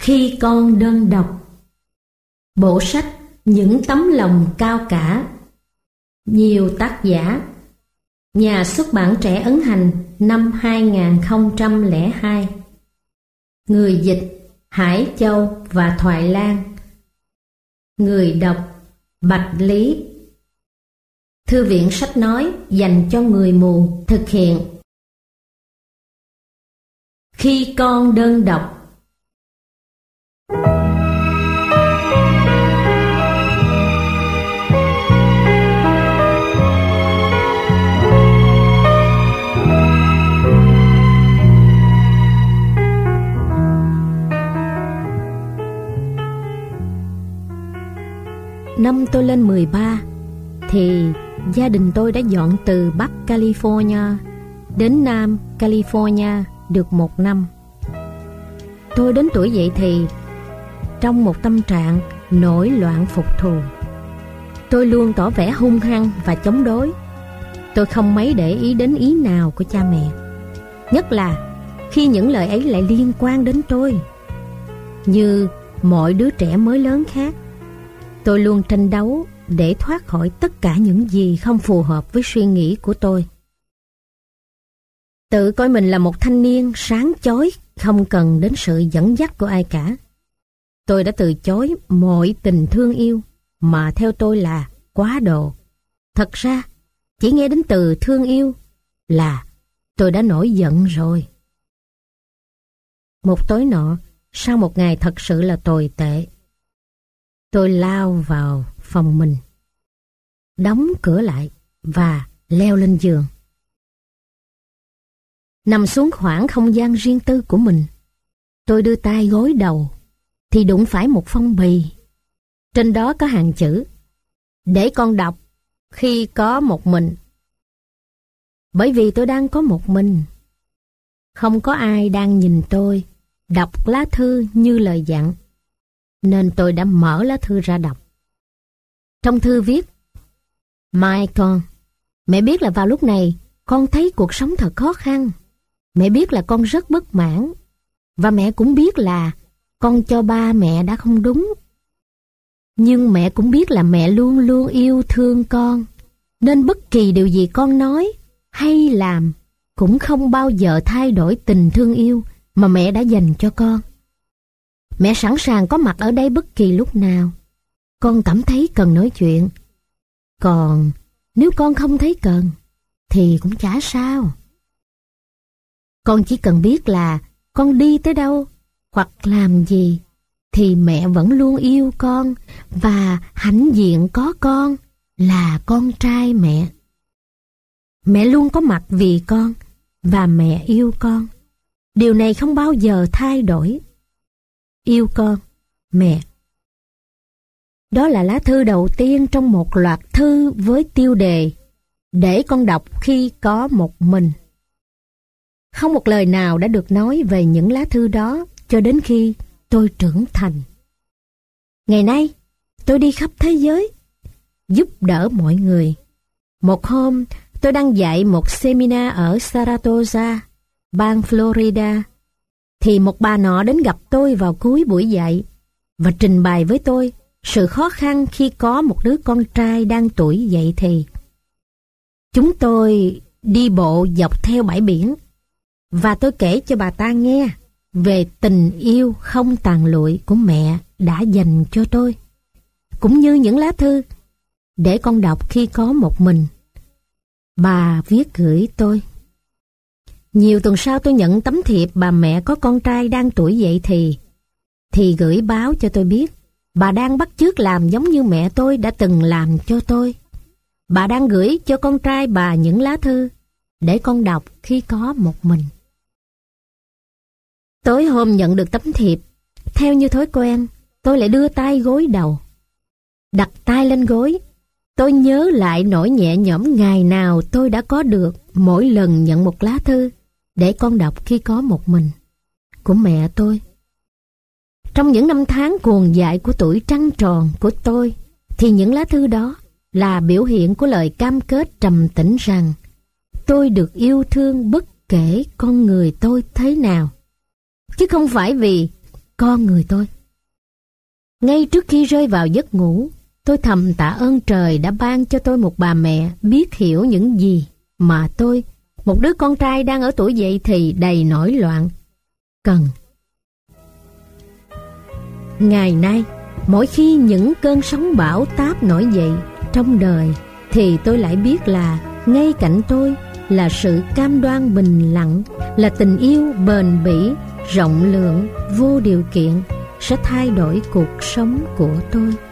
Khi con đơn độc. Bộ sách Những tấm lòng cao cả. Nhiều tác giả. Nhà xuất bản Trẻ ấn hành năm 2002. Người dịch Hải Châu và Thoại Lan. Người đọc Bạch Lý. Thư viện sách nói dành cho người mù thực hiện. Khi con đơn độc. Năm tôi lên 13 thì gia đình tôi đã dọn từ Bắc California đến Nam California được 1 năm. Tôi đến tuổi dậy thì trong một tâm trạng nổi loạn phục thù. Tôi luôn tỏ vẻ hung hăng và chống đối. Tôi không mấy để ý đến ý nào của cha mẹ, nhất là khi những lời ấy lại liên quan đến tôi. Như mọi đứa trẻ mới lớn khác, tôi luôn tranh đấu để thoát khỏi tất cả những gì không phù hợp với suy nghĩ của tôi. Tự coi mình là một thanh niên sáng chói, không cần đến sự dẫn dắt của ai cả. Tôi đã từ chối mọi tình thương yêu mà theo tôi là quá độ. Thật ra, chỉ nghe đến từ thương yêu là tôi đã nổi giận rồi. Một tối nọ, sau một ngày thật sự là tồi tệ, tôi lao vào phòng mình, đóng cửa lại và leo lên giường. Nằm xuống khoảng không gian riêng tư của mình, tôi đưa tay gối đầu thì đụng phải một phong bì. Trên đó có hàng chữ: để con đọc khi có một mình. Bởi vì tôi đang có một mình, không có ai đang nhìn tôi đọc lá thư như lời dặn, nên tôi đã mở lá thư ra đọc. Trong thư viết: Mai con, mẹ biết là vào lúc này con thấy cuộc sống thật khó khăn. Mẹ biết là con rất bất mãn, và mẹ cũng biết là con cho ba mẹ đã không đúng. Nhưng mẹ cũng biết là mẹ luôn luôn yêu thương con, nên bất kỳ điều gì con nói hay làm cũng không bao giờ thay đổi tình thương yêu mà mẹ đã dành cho con. Mẹ sẵn sàng có mặt ở đây bất kỳ lúc nào con cảm thấy cần nói chuyện. Còn nếu con không thấy cần thì cũng chả sao. Con chỉ cần biết là con đi tới đâu hoặc làm gì thì mẹ vẫn luôn yêu con và hãnh diện có con là con trai mẹ. Mẹ luôn có mặt vì con và mẹ yêu con. Điều này không bao giờ thay đổi. Yêu con, mẹ. Đó là lá thư đầu tiên trong một loạt thư với tiêu đề để con đọc khi có một mình. Không một lời nào đã được nói về những lá thư đó cho đến khi tôi trưởng thành. Ngày nay, tôi đi khắp thế giới, giúp đỡ mọi người. Một hôm, tôi đang dạy một seminar ở Saratoga, bang Florida, thì một bà nọ đến gặp tôi vào cuối buổi dạy và trình bày với tôi sự khó khăn khi có một đứa con trai đang tuổi dậy thì. Chúng tôi đi bộ dọc theo bãi biển, và tôi kể cho bà ta nghe về tình yêu không tàn lụi của mẹ đã dành cho tôi, cũng như những lá thư để con đọc khi có một mình bà viết gửi tôi. Nhiều tuần sau tôi nhận tấm thiệp bà mẹ có con trai đang tuổi dậy thì gửi báo cho tôi biết bà đang bắt chước làm giống như mẹ tôi đã từng làm cho tôi. Bà đang gửi cho con trai bà những lá thư để con đọc khi có một mình. Tối hôm nhận được tấm thiệp, theo như thói quen, tôi lại đưa tay gối đầu. Đặt tay lên gối, tôi nhớ lại nỗi nhẹ nhõm ngày nào tôi đã có được mỗi lần nhận một lá thư để con đọc khi có một mình của mẹ tôi. Trong những năm tháng cuồng dại của tuổi trăng tròn của tôi, thì những lá thư đó là biểu hiện của lời cam kết trầm tĩnh rằng tôi được yêu thương bất kể con người tôi thế nào. Chứ không phải vì con người tôi. Ngay trước khi rơi vào giấc ngủ, tôi thầm tạ ơn trời đã ban cho tôi một bà mẹ biết hiểu những gì mà tôi, một đứa con trai đang ở tuổi dậy thì đầy nổi loạn, cần. Ngày nay, mỗi khi những cơn sóng bão táp nổi dậy trong đời, thì tôi lại biết là ngay cạnh tôi là sự cam đoan bình lặng, là tình yêu bền bỉ, rộng lượng, vô điều kiện sẽ thay đổi cuộc sống của tôi.